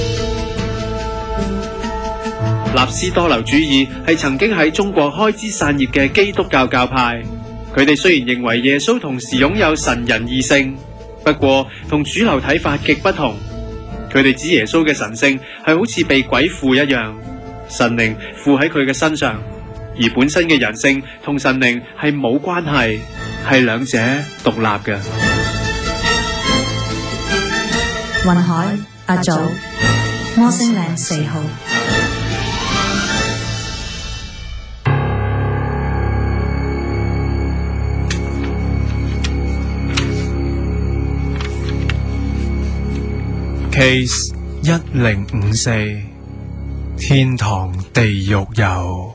納斯多流主義係曾經喺中國開枝散葉嘅基督教教派。佢哋雖然認為耶穌同時擁有神人二性，不過同主流睇法極不同。佢哋指耶穌嘅神性係好似被鬼附一樣，神靈附喺佢嘅身上，而本身嘅人性同神靈係冇關係，係兩者獨立嘅。 雲海阿祖摩星嶺4號。 Case 1054天堂地獄遊。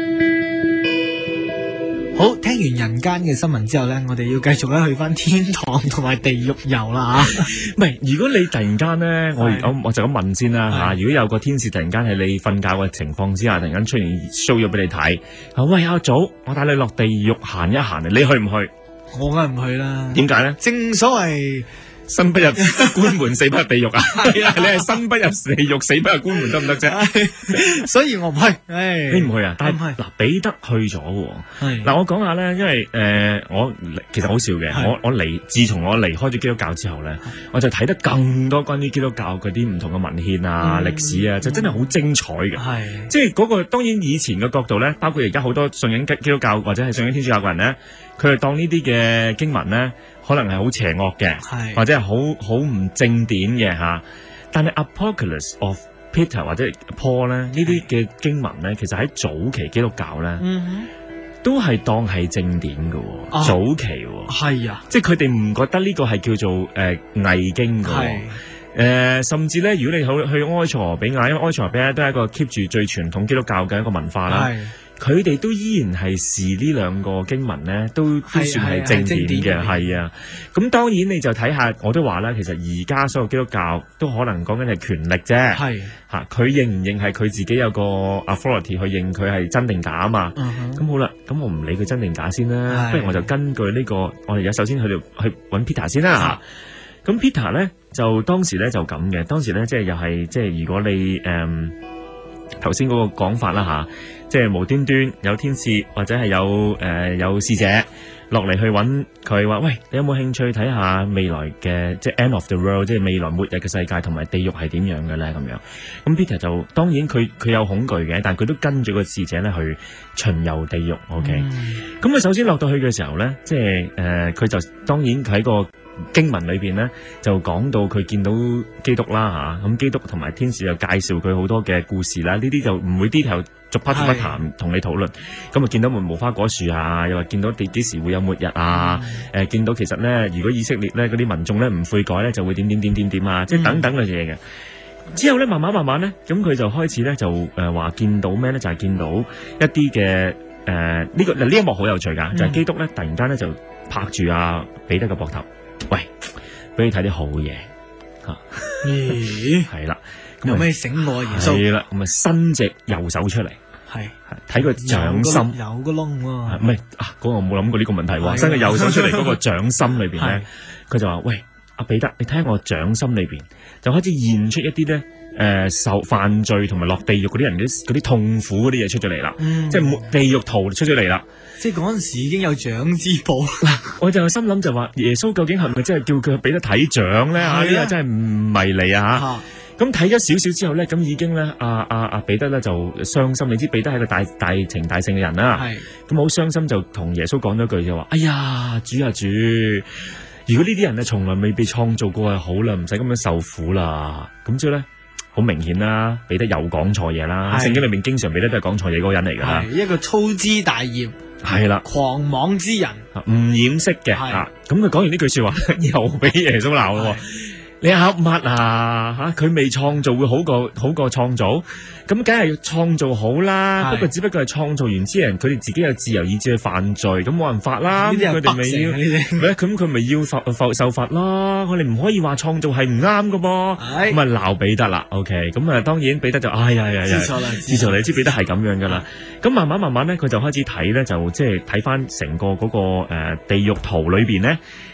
好，聽完人間嘅新聞之後呢，我哋要繼續咧去翻天堂同埋地獄遊啦吓。 唔係，如果你突然間呢，我就咁問先啦吓。如果有個天使突然間喺你瞓覺嘅情況之下，突然間出現 show 咗俾你睇，喂阿祖，我帶你落地獄行一行，你去唔去？ 我梗係唔去啦。 點解呢？ 正所謂生不入官門，死不入地獄啊！係啊，你係生不入地獄，死不入官門得唔得啫？ 所以我唔去。 你唔去啊？但係嗱，彼得去咗喎。嗱，我講下咧，因為我其實好笑嘅。自從我離開咗基督教之後咧，我就睇得更多關於基督教嗰啲唔同嘅文獻啊、歷史啊，就真係好精彩嘅。係，即係嗰個當然以前嘅角度咧，包括而家好多信仰基督教或者係信仰天主教嘅人咧，佢哋當呢啲嘅經文咧，可能係好邪惡嘅，或者係好唔正典嘅吓。但係 Apocalypse of Peter 或者 Paul 咧，呢啲嘅經文咧，其實喺早期基督教咧，都係當係正典嘅。早期係啊，即係佢哋唔覺得呢個係叫做偽經嘅。甚至咧，如果你去埃塞俄比亞，因為埃塞俄比亞都係一個 keep 住最傳統基督教嘅一個文化啦。佢哋都依然係視呢兩個經文咧，都算係正典嘅，係啊。咁當然你就睇下，我都話啦，其實而家所有基督教都可能講緊係權力啫，係嚇佢認唔認係佢自己有個 authority 去認佢係真定假啊嘛。咁好啦，咁我唔理佢真定假先啦，不如我就根據呢個，我哋而家首先去揾 Peter 先啦。咁 Peter 咧就當時咧就咁嘅，當時咧即係又係即係如果你頭先嗰個講法啦吓，即係無端端有天使或者係有使者落嚟去揾佢話，喂，你有冇興趣睇下未來嘅即係 end of the world， 即係未來末日嘅世界同埋地獄係點樣嘅咧？咁樣，咁 Peter 就當然佢有恐懼嘅，但係佢都跟住個使者咧去巡遊地獄。OK，咁佢首先落到去嘅時候咧，即係佢就當然喺個經文裏邊咧就講到佢見到基督啦吓，咁基督同埋天使就介紹佢好多嘅故事啦，呢啲就唔會 detail 逐 part 談同你討論。咁啊見到無花果樹啊，又話見到幾時會有末日啊，見到其實咧如果以色列咧嗰啲民眾咧唔悔改咧就會點啊，即係等等嘅嘢嘅。之後咧慢慢咧，咁佢就開始咧就話見到咩咧，就係見到一啲嘅呢一幕好有趣噶，就係基督咧突然間咧就拍住阿彼得嘅膊頭。喂，俾你睇啲好嘢吓，咦，係啦， 有咩醒我耶穌？ 係啦，咁啊伸隻右手出嚟，係睇個掌心有個窿喎， 唔係啊，嗰個冇諗過呢個問題喎，伸個右手出嚟嗰個掌心裏邊咧，佢就話喂，阿彼得，你睇下我掌心裏邊，就開始現出一啲咧受犯罪同埋落地獄嗰啲人嗰啲痛苦嗰啲嘢出咗嚟啦，即係地獄圖出咗嚟啦。 即係嗰陣時已經有掌之寶嗱，我就心諗就話耶穌究竟係咪真係叫佢俾得睇掌咧？呢個真係唔迷離啊！咁睇咗少少之後咧，咁已經咧阿彼得咧就傷心。你知彼得係個大情大性嘅人啦，咁好傷心就同耶穌講咗句就話：哎呀，主啊主！如果呢啲人咧從來未被創造過係好啦，唔使咁樣受苦啦。咁之後咧。好明顯啦，彼得又講錯嘢啦。聖經裏面經常彼得都係講錯嘢嗰個人嚟噶啦， 一個粗枝大葉，係啦，狂妄之人， 唔掩飾嘅。咁佢講完呢句說話，又俾耶穌鬧咯。你噏乜啊？吓，佢未創造會好過創造，咁梗係要創造好啦。不過只不過係創造完之後，佢哋自己有自由意志去犯罪，咁冇辦法啦。佢哋咪要，咁佢咪要受罰咯。我哋唔可以話創造係唔啱噶噃。咁啊鬧彼得啦。OK，咁啊當然彼得就哎呀，知錯啦，知錯你知彼得係咁樣噶啦。咁慢慢咧，佢就開始睇咧，就即係睇翻成個嗰個地獄圖裏邊咧。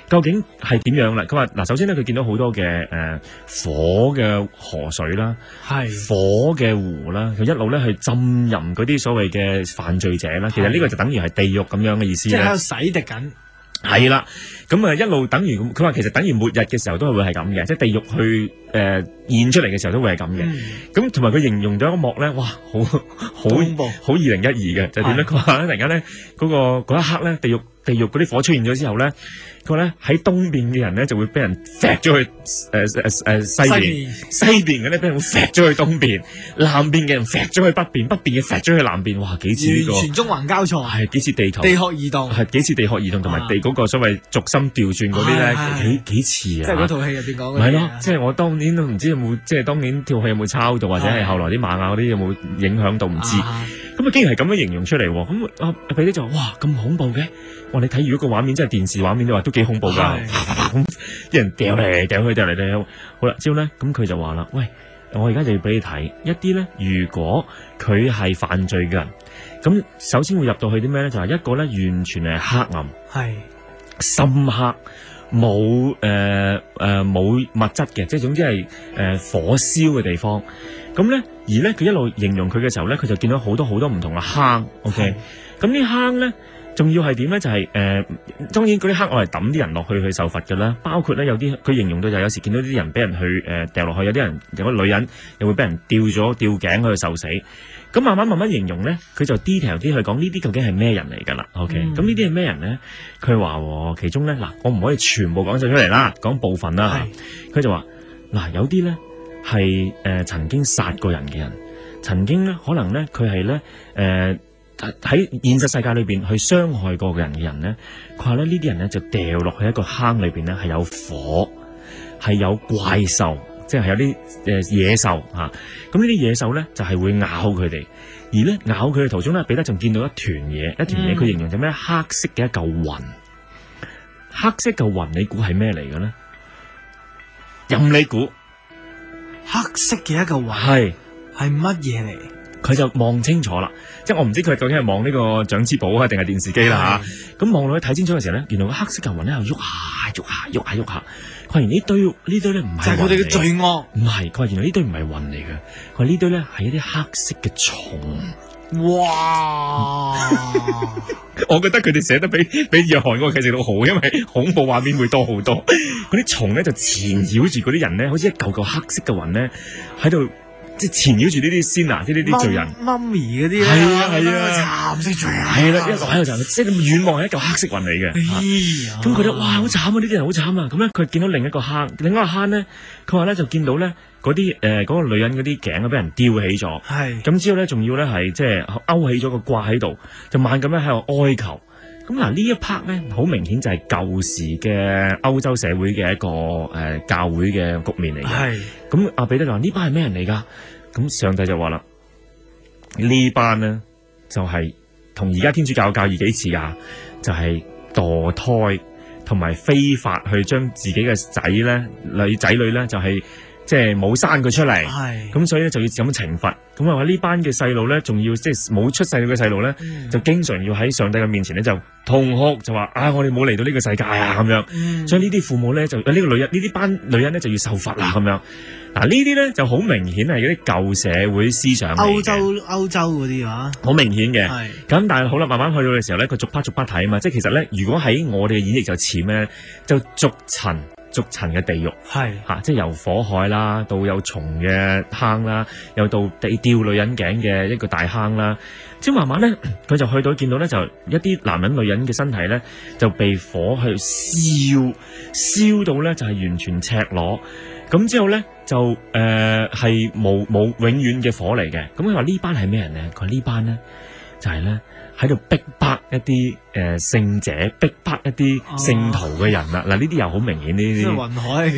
究竟係點樣啦？佢話嗱，首先咧佢見到好多嘅火嘅河水啦， 係火嘅湖啦，佢一路咧去浸淫嗰啲所謂嘅犯罪者啦。其實呢個就等於係地獄咁樣嘅意思咧。 即係喺度洗滌緊。 係啦，咁一路等於佢話其實等於末日嘅時候都係會係咁嘅，即係地獄去現出嚟嘅時候都會係咁嘅。咁同埋佢形容咗一幕咧，哇，好恐怖， 好2012嘅，就點咧？佢話咧突然間咧嗰一刻咧，地獄嗰啲火出現咗之後咧，佢話咧喺東邊嘅人咧就會俾人揈咗去西邊，西邊嘅咧俾人揈咗去東邊，南邊嘅人揈咗去北邊，北邊嘅揈咗去南邊。哇，幾似呢個完全縱橫交錯， 係幾似地球地殼移動， 係幾似地殼移動同埋地嗰個所謂軸心調轉嗰啲咧，幾似啊！ 即係嗰套戲入邊講嘅。 唔係咯，即係我當年都唔知有冇，即係當年套戲有冇抄到，或者係後來啲漫畫嗰啲有冇影響到唔知。咁啊，竟然係咁樣形容出嚟喎！咁阿彼得就話：哇，咁恐怖嘅！哇，你睇如果個畫面真係電視畫面，你話都幾恐怖㗎，咁啲人掉嚟掉去掉嚟掉去。好啦，之後咧，咁佢就話啦：喂，我而家就要俾你睇一啲咧，如果佢係犯罪嘅人，咁首先會入到去啲咩咧？就係一個咧完全係黑暗， 係深黑。冇冇物質嘅，即係總之係火燒嘅地方。咁咧，而咧佢一路形容佢嘅時候咧，佢就見到好多好多唔同嘅坑。OK，咁呢坑咧，仲要係點咧？就係當然嗰啲坑我係抌啲人落去受罰㗎啦。包括咧有啲佢形容到就有時見到啲人俾人去掉落去，有啲人有個女人又會俾人吊頸去受死。咁慢慢形容咧，佢就 detail 啲去講呢啲究竟係咩人嚟㗎啦。OK，咁呢啲係咩人咧？佢話其中咧嗱，我唔可以全部講晒出嚟啦，講部分啦。佢就話嗱，有啲咧係曾經殺過人嘅人，曾經咧可能咧佢係咧喺現實世界裏邊去傷害過嘅人嘅人咧，佢話咧呢啲人咧就掉落去一個坑裏邊咧，係有火，係有怪獸。即係有啲野獸嚇，咁呢啲野獸咧就係會咬佢哋，而咧咬佢嘅途中咧，彼得仲見到一團嘢，佢形容就咩黑色嘅一嚿雲，黑色嚿雲你估係咩嚟嘅咧？任你估， 黑色嘅一嚿雲係乜嘢嚟？ 佢就望清楚啦，即係我唔知佢究竟係望呢個掌之寶啊，定係電視機啦嚇。咁望落去睇清楚嘅時候咧，原來個黑色嚿雲咧又喐下。佢話呢堆咧唔係，就係佢哋嘅罪惡。唔係，佢話原來呢堆唔係雲嚟嘅，佢話呢堆咧係一啲黑色嘅蟲。哇！我覺得佢哋寫得比約翰嗰個劇情都好，因為恐怖畫面會多好多。嗰啲蟲咧就纏繞住嗰啲人咧，好似一嚿嚿黑色嘅雲咧喺度。即係纏繞住呢啲仙啊，即係呢啲罪人，媽咪嗰啲咧，係啊，慘色罪人，係啦，一路喺度就即係遠望係一嚿黑色雲嚟嘅，咁覺得哇好慘啊！呢啲人好慘啊！咁咧佢見到另一個坑咧，佢話咧就見到咧嗰啲嗰個女人嗰啲頸啊俾人吊起咗，係咁之後咧仲要咧係即係勾起咗個掛喺度，就猛咁樣喺度哀求。咁嗱呢一 part 咧，好明顯就係舊時嘅歐洲社會嘅一個教會嘅局面嚟嘅。係咁，阿彼得就話呢班係咩人嚟㗎？咁上帝就話啦，呢班咧就係同而家天主教教義幾似啊，就係墮胎同埋非法去將自己嘅仔女咧就係。即係冇生佢出嚟，咁所以咧就要咁懲罰。咁啊話呢班嘅細路咧，仲要即係冇出世嘅細路咧，就經常要喺上帝嘅面前咧就痛哭，就話我哋冇嚟到呢個世界啊咁樣。所以呢啲父母咧就呢個女人呢啲班女人咧就要受罰啦咁樣。嗱呢啲咧就好明顯係嗰啲舊社會思想嚟嘅。歐洲嗰啲啊，好明顯嘅。咁但係好啦，慢慢去到嘅時候咧，佢逐 part 睇啊嘛。即係其實咧，如果喺我哋嘅演繹就似咩，就逐層嘅地獄，係嚇，即係由火海啦，到有蟲嘅坑啦，又到吊女人頸嘅一個大坑啦。即係慢慢咧，佢就去到見到咧，就一啲男人女人嘅身體咧，就被火去燒到咧，就係完全赤裸。咁之後咧，就係冇永遠嘅火嚟嘅。咁佢話呢班係咩人咧？佢話呢班咧就係咧。喺度逼迫一啲聖者，逼迫一啲聖徒嘅人啦。嗱，呢啲又好明顯呢啲。即係雲海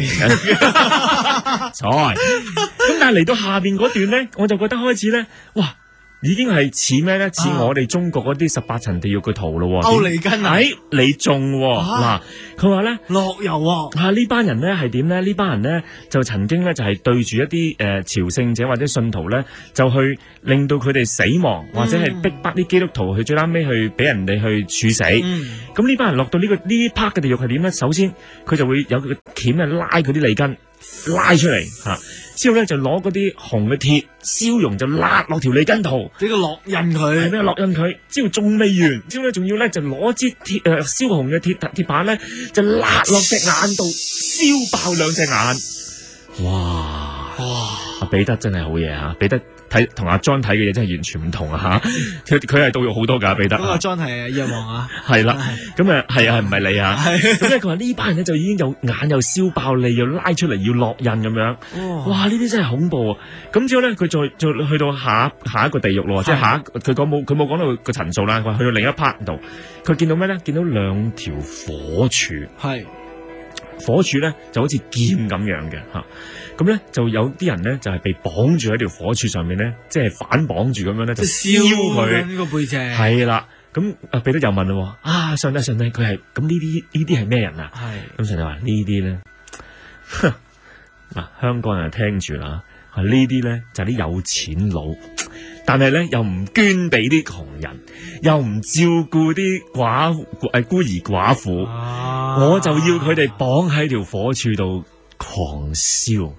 錯。咁但係嚟到下邊嗰段咧，我就覺得開始咧，哇！ 已經係似咩咧？似我哋中國嗰啲18層地獄嘅圖咯。 歐尼根啊， 你中嗱，佢話咧落油呢班人咧係點咧？呢班人咧就曾經咧就係對住一啲朝聖者或者信徒咧，就去令到佢哋死亡，或者係逼迫啲基督徒去最啱尾去俾人哋去處死。咁呢班人落到呢 part 嘅地獄係點咧？首先佢就會有個鉗拉佢啲脷根，拉出嚟吓。之後咧就攞嗰啲紅嘅鐵燒熔就辣落條脷根度， 俾個烙印佢， 係俾個烙印佢。之後仲未完，之後咧仲要咧就攞支鐵燒紅嘅鐵板咧就辣落隻眼度，燒爆兩隻眼。哇！阿彼得真係好嘢啊！彼得睇同阿 John 睇嘅嘢真係完全唔同啊吓，佢係到肉好多噶彼得。 嗰個 John 係藥王啊， 係啦，咁啊係啊，唔係你啊？咁咧佢話呢班人咧就已經有眼又燒爆脷，又拉出嚟要烙印咁樣。哇！呢啲真係恐怖啊！咁之後咧佢再去到下一個地獄咯，即係佢冇講到個層數啦。佢話去到另一 part 度，佢見到咩咧？見到兩條火柱，火柱咧就好似劍咁樣嘅吓。咁咧就有啲人咧就係被綁住喺條火柱上面咧，即係反綁住咁樣咧就燒佢呢個背脊。 係啦，咁彼得又問咯，上帝佢係咁呢啲係咩人啊？咁上帝話呢啲咧，嗱香港人就聽住啦，呢啲咧就係啲有錢佬，但係咧又唔捐俾啲窮人，又唔照顧啲孤兒寡婦，我就要佢哋綁喺條火柱度狂燒。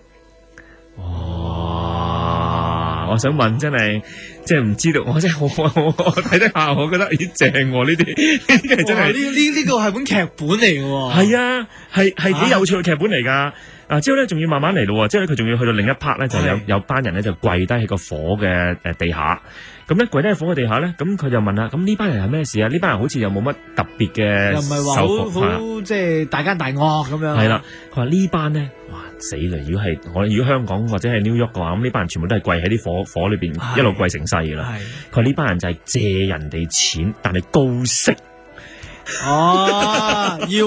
哇！我想問，真係即係唔知道，我真係我睇得下，我覺得咦正喎呢啲真係呢個係本劇本嚟嘅喎。 係啊，係幾有趣嘅劇本嚟㗎。之後咧仲要慢慢嚟咯，之後咧佢仲要去到另一 part 咧，就有班人咧就跪低喺個火嘅地下。咁咧跪低喺火嘅地下咧，咁佢就問啦：咁呢班人係咩事啊？呢班人好似又冇乜特別嘅，又唔係話好即係大奸大惡咁樣。 係啦，佢話呢班咧，哇死啦！如果香港或者係 New York 嘅話，咁呢班人全部都係跪喺啲火裏邊一路跪成世㗎啦。佢話呢班人就係借人哋錢，但係高息。 要，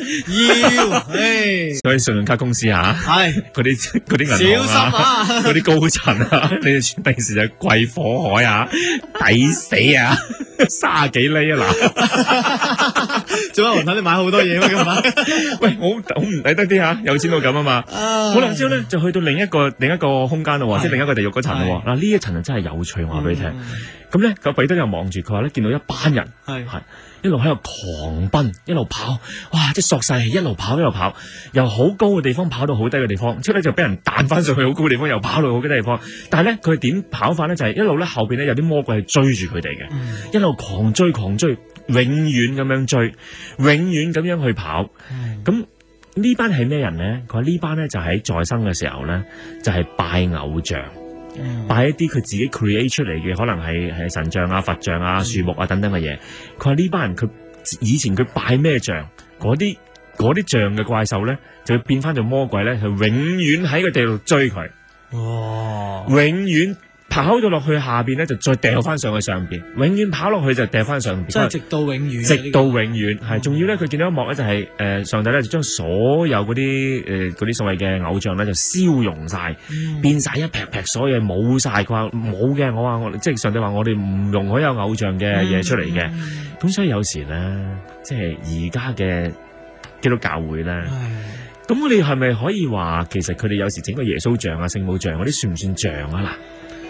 所以信用卡公司嗰啲銀行嗰啲高層你哋平時就跪火海抵死30幾厘嗱， 做乜雲吞你買好多嘢咩咁啊？ 喂，好唔抵得啲有錢到咁啊嘛！好啦，之後咧就去到另一個空間咯，即係另一個地獄嗰層咯。嗱呢一層就真係有趣，我話俾你聽。咁咧個彼得又望住佢話咧，見到一班人係一路喺度狂奔，一路跑，哇！即係索晒氣，一路跑，由好高嘅地方跑到好低嘅地方，之後咧就俾人彈翻上去好高嘅地方，又跑到好低嘅地方。但係咧佢點跑法咧？就係一路咧後邊咧有啲魔鬼係追住佢哋嘅，一路狂追，永遠咁樣追，永遠咁樣去跑。咁呢班係咩人咧？佢話呢班咧就喺在生嘅時候咧，就係拜偶像。拜一啲佢自己 create 出嚟嘅，可能係神像啊、佛像啊、樹木啊等等嘅嘢。佢話呢班人佢以前佢拜咩像，嗰啲像嘅怪獸咧，就會變翻做魔鬼咧，係永遠喺個地度追佢。哇！永遠跑到落去下邊咧，就再掉翻上去上邊，永遠跑落去就掉翻上邊， 即係直到永遠。 直到永遠係，仲要咧佢見到一幕咧就係上帝咧就將所有嗰啲所謂嘅偶像咧就燒融晒，變晒一劈劈，所有嘢冇晒。佢話冇嘅，我即係上帝話我哋唔容許有偶像嘅嘢出嚟嘅。咁所以有時咧，即係而家嘅基督教會咧，咁我哋係咪可以話其實佢哋有時整個耶穌像啊、聖母像嗰啲算唔算像啊嗱？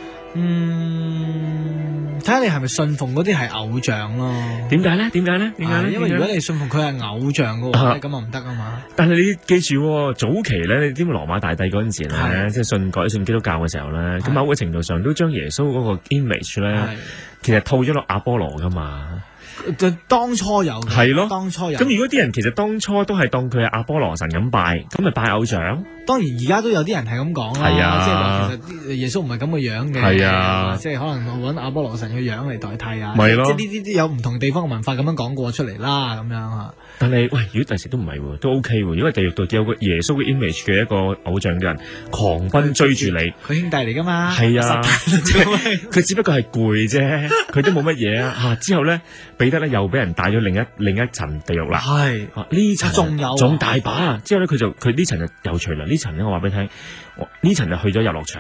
睇下你係咪信奉嗰啲係偶像咯？點解咧？因為如果你信奉佢係偶像嘅話，咁啊唔得啊嘛。 但係你記住，早期咧，你知唔知羅馬大帝嗰陣時咧，即係改信基督教嘅時候咧，咁某個程度上都將耶穌嗰個 image 咧，其實套咗落阿波羅噶嘛。 當初有係咯， 當初有。 咁如果啲人其實當初都係當佢係阿波羅神咁拜，咁咪拜偶像？ 當然而家都有啲人係咁講啦，即係話其實耶穌唔係咁嘅樣嘅，即係可能揾阿波羅神嘅樣嚟代替啊，即係呢啲有唔同地方嘅文化咁樣講過出嚟啦，咁樣啊。但係喂，如果第時都唔係喎，都 OK 喎，因為地獄度有個耶穌嘅 image 嘅一個偶像嘅人狂奔追住你，佢兄弟嚟噶嘛？係啊，佢只不過係攰啫，佢都冇乜嘢啊。之後咧，彼得咧又俾人帶咗另一層地獄啦。係呢層仲大把啊！之後咧佢呢層就有趣啦。呢層咧我話俾你聽，呢層就去咗遊樂場啦。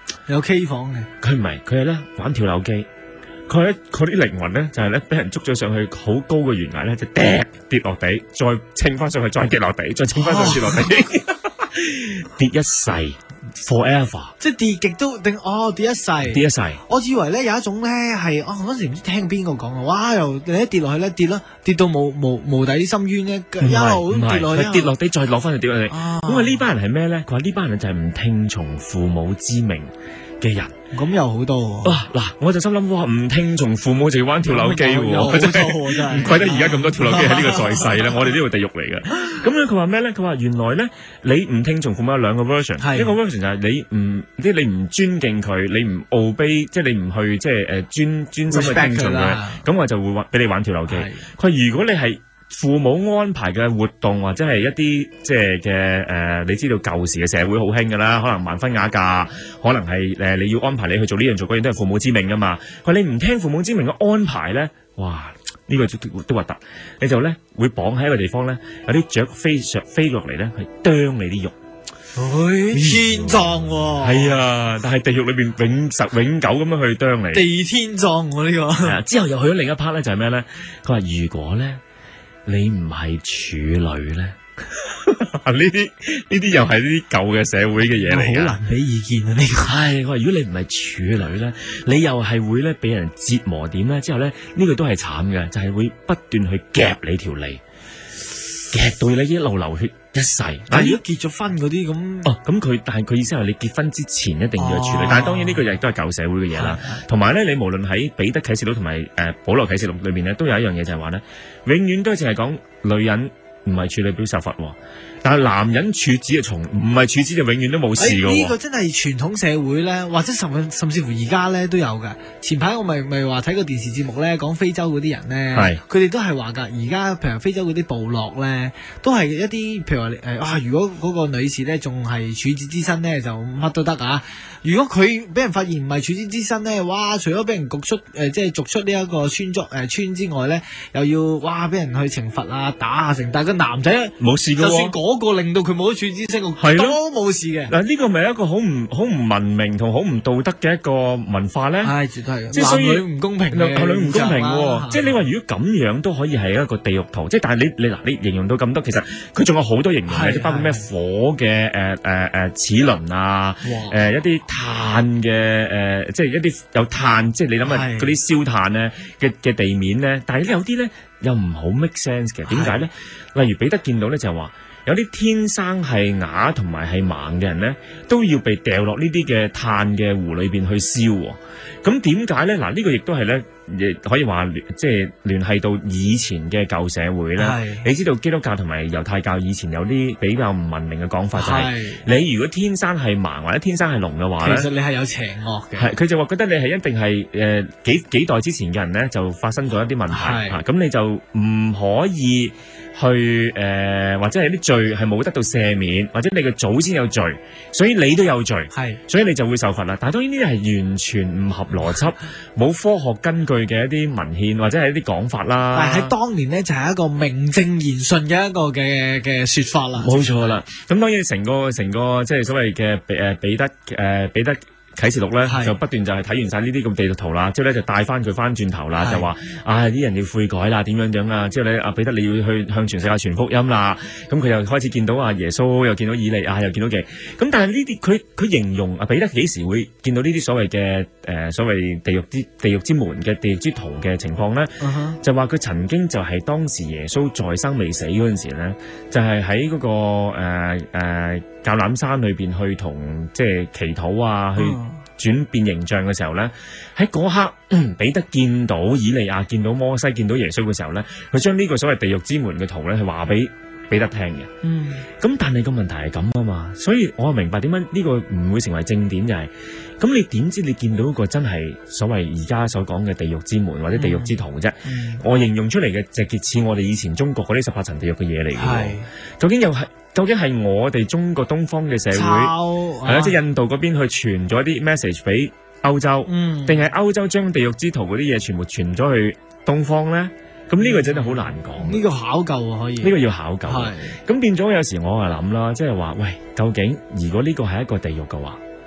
有 K 房嘅， 佢唔係，佢係咧玩跳樓機。佢咧嗰啲靈魂咧就係咧俾人捉咗上去好高嘅懸崖咧，就跌落地，再稱翻上去，再跌落地，再稱翻上去，跌落地，跌一世 forever， 即係跌極都定跌一世， 跌一世。 我以為咧有一種咧係嗰時唔知聽邊個講啊，哇！又你一跌落去咧跌到無底深淵咧，一路跌落去， 跌落地再落翻去跌落地。咁啊呢班人係咩咧？佢話呢班人就係唔聽從父母之命嘅人。 咁有好多嗱，我就心諗，哇，唔聽從父母就要玩跳樓機喎，真係唔怪得而家咁多跳樓機喺呢個在世咧，我哋呢度地獄嚟嘅。咁咧佢話咩咧？佢話原來咧你唔聽從父母有兩個 version， 一個 version 就係你唔尊敬佢，你唔 obey， 即係你唔去即係專心去聽從佢，咁我就會俾你玩跳樓機。佢話如果你係父母安排嘅活動或者係一啲即係嘅你知道舊時嘅社會好興㗎啦，可能萬婚雅嫁，可能係你要安排你去做呢樣做嗰樣都係父母之命㗎嘛。佢話你唔聽父母之命嘅安排咧，哇！呢個都核突，你就咧會綁喺一個地方咧，有啲雀飛落嚟咧，去啄你啲肉。 天葬喎， 係啊，但係地獄裏邊永久咁樣去啄你。 地天葬喎呢個。 之後又去咗另一 part 咧，就係咩咧？佢話如果咧你唔係處女咧，呢啲又係呢啲舊嘅社會嘅嘢嚟㗎， 好難俾意見啊呢個。 係佢話如果你唔係處女咧，你又係會咧俾人折磨點咧？之後咧呢個都係慘嘅，就係會不斷去夾你條脷，夾到你一路流血一世。 但係如果結咗婚嗰啲咁， 但係佢意思係你結婚之前一定要去處理。但係當然呢個亦都係舊社會嘅嘢啦。同埋咧，你無論喺彼得啟示錄同埋保羅啟示錄裏邊咧，都有一樣嘢就係話咧，永遠都係淨係講女人唔係處女表受罰，但係男人處子嘅從唔係處子就永遠都冇事㗎。 呢個真係傳統社會咧，或者甚至乎而家咧都有㗎。前排我咪話睇個電視節目咧，講非洲嗰啲人咧，佢哋都係話㗎。而家譬如非洲嗰啲部落咧，都係一啲譬如話如果嗰個女士咧仲係處子之身咧，就乜都得啊。如果佢俾人發現唔係處子之身咧，哇！除咗俾人逐出即係逐出呢一個村之外咧，又要俾人去懲罰啊、打啊成。但係個男仔冇事㗎喎， 就算嗰個令到佢冇咗處子之身，都冇事嘅。 嗱，呢個咪一個好唔文明同好唔道德嘅一個文化咧。 係絕對係， 即係所以男女唔公平嘅， 男女唔公平喎。即係你話如果咁樣都可以係一個地獄圖，即係但係你形容到咁多，其實佢仲有好多形容嘅，即包括咩火嘅齒輪啊，一啲碳嘅即係一啲有碳，即係你諗下嗰啲燒炭咧嘅地面咧，但係有啲咧又唔好 make sense 嘅。點解咧？例如彼得見到咧就係話有啲天生係啞同埋係盲嘅人咧，都要被掉落呢啲嘅炭嘅湖裏邊去燒。咁點解咧？嗱，呢個亦都係咧，亦可以話即係聯繫到以前嘅舊社會咧。你知道基督教同埋猶太教以前有啲比較唔文明嘅講法，就係你如果天生係盲或者天生係聾嘅話咧， 其實你係有邪惡嘅。 係佢就話覺得你係一定係幾代之前嘅人咧，就發生咗一啲問題嚇，咁你就唔可以去或者係啲罪係冇得到赦免，或者你嘅祖先有罪，所以你都有罪，所以你就會受罰啦。但係當然呢啲係完全唔合邏輯、冇科學根據嘅一啲文獻或者係一啲講法啦。 但係喺當年咧就係一個名正言順嘅一個嘅説法啦。 冇錯啦。咁當然成個即係所謂嘅彼得啟示錄咧就不斷就係睇完晒呢啲咁地獄圖啦，之後咧就帶翻佢翻轉頭啦，就話啲人要悔改啦，點樣啊？之後咧彼得你要去向全世界傳福音啦。咁佢又開始見到耶穌，又見到以利亞，又見到嘅。咁但係呢啲佢形容彼得幾時會見到呢啲所謂嘅所謂地獄之門嘅地獄之徒嘅情況咧？就話佢曾經就係當時耶穌在生未死嗰陣時咧，就係喺嗰個橄欖山裏邊去同即係祈禱啊，去轉變形象嘅時候咧，喺嗰刻彼得見到以利亞、見到摩西、見到耶穌嘅時候咧，佢將呢個所謂地獄之門嘅圖咧，係話俾彼得聽嘅。咁但係個問題係咁啊嘛，所以我明白點解呢個唔會成為正典，就係咁你點知你見到一個真係所謂而家所講嘅地獄之門或者地獄之圖啫？我形容出嚟嘅就似我哋以前中國嗰啲18層地獄嘅嘢嚟嘅。究竟係我哋中國東方嘅社會係啦，即係印度嗰邊去傳咗啲 message 俾歐洲，定係歐洲將地獄之徒嗰啲嘢全部傳咗去東方咧？咁呢個真係好難講。 呢個考究可以， 呢個要考究。咁變咗有時我係諗啦，即係話喂，究竟如果呢個係一個地獄嘅話，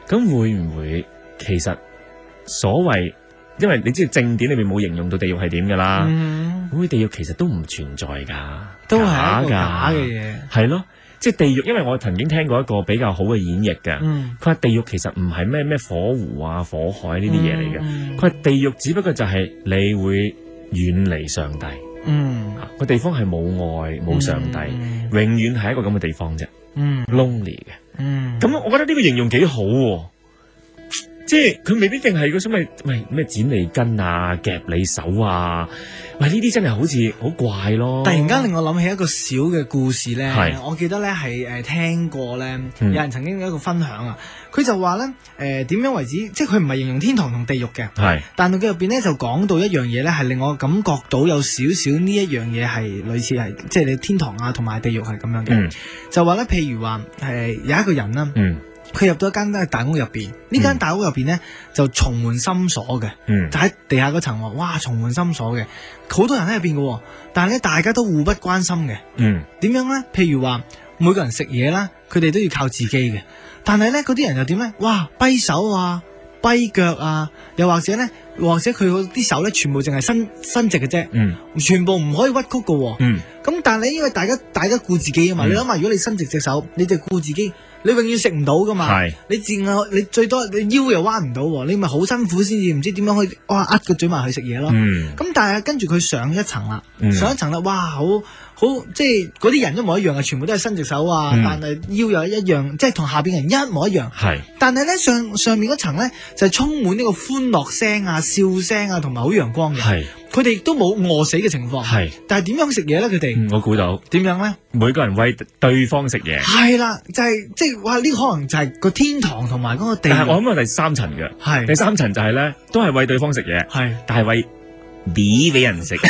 咁會唔會其實所謂，因為你知道正典裏面冇形容到地獄係點噶啦，會唔會地獄其實都唔存在噶， 都係一個假嘅嘢， 係咯。即係地獄，因為我曾經聽過一個比較好嘅演繹嘅，佢話地獄其實唔係咩火湖啊、火海呢啲嘢嚟嘅，佢話地獄只不過就係你會遠離上帝，個地方係冇愛冇上帝，永遠係一個咁嘅地方啫，lonely 嘅，咁我覺得呢個形容幾好喎。即係佢未必淨係嗰種咩剪你筋啊、夾你手啊，喂呢啲真係好似好怪咯。 突然間令我諗起一個小嘅故事咧，我記得咧係聽過咧，有人曾經有一個分享啊，佢就話咧點樣為止，即係佢唔係形容天堂同地獄嘅，但係佢入邊咧就講到一樣嘢咧，係令我感覺到有少少呢一樣嘢係類似係即係你天堂啊同埋地獄係咁樣嘅，就話咧譬如話有一個人啦。佢入到一間大屋入邊，呢間大屋入邊咧就重門深鎖嘅，就喺地下嗰層喎，哇重門深鎖嘅，好多人喺入邊嘅，但係咧大家都互不關心嘅，點樣咧？譬如話每個人食嘢啦，佢哋都要靠自己嘅，但係咧嗰啲人又點咧？哇跛手啊，跛腳啊，又或者佢嗰啲手咧全部淨係伸直嘅啫，全部唔可以屈曲嘅，咁但係咧因為大家顧自己啊嘛，你諗下如果你伸直隻手，你就顧自己。你永遠食唔到噶嘛？你最多你腰又彎唔到，你咪好辛苦先至唔知點樣去呃個嘴埋去食嘢咯。咁但係跟住佢上一層啦，上一層啦，哇好即係嗰啲人一模一樣啊，全部都係伸直手啊，但係腰又一樣，即係同下邊人一模一樣。但係咧上面嗰層咧就係充滿呢個歡樂聲啊、笑聲啊，同埋好陽光嘅。佢哋亦都冇餓死嘅情況。但係點樣食嘢咧？佢哋我估到點樣咧？每個人餵對方食嘢。係啦，就係即係哇！呢個可能就係個天堂同埋嗰個地獄。但係我諗係第三層嘅。第三層就係咧，都係餵對方食嘢。但係餵俾人食。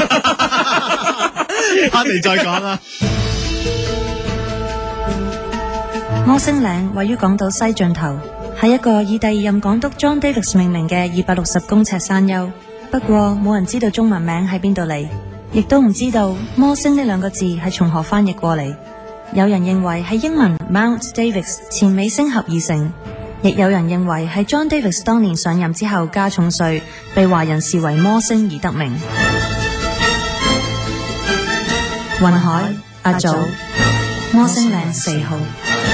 翻嚟再講啦。 摩星嶺位於港島西盡頭，係一個以第二任港督 John Davis 命名嘅260公尺山丘。不過冇人知道中文名喺邊度嚟，亦都唔知道摩星呢兩個字係從何翻譯過嚟。有人認為係英文 Mount Davis 前美星合而成，亦有人認為係 John Davis 當年上任之後加重稅，被華人視為摩星而得名。雲海阿祖，摩星嶺4號。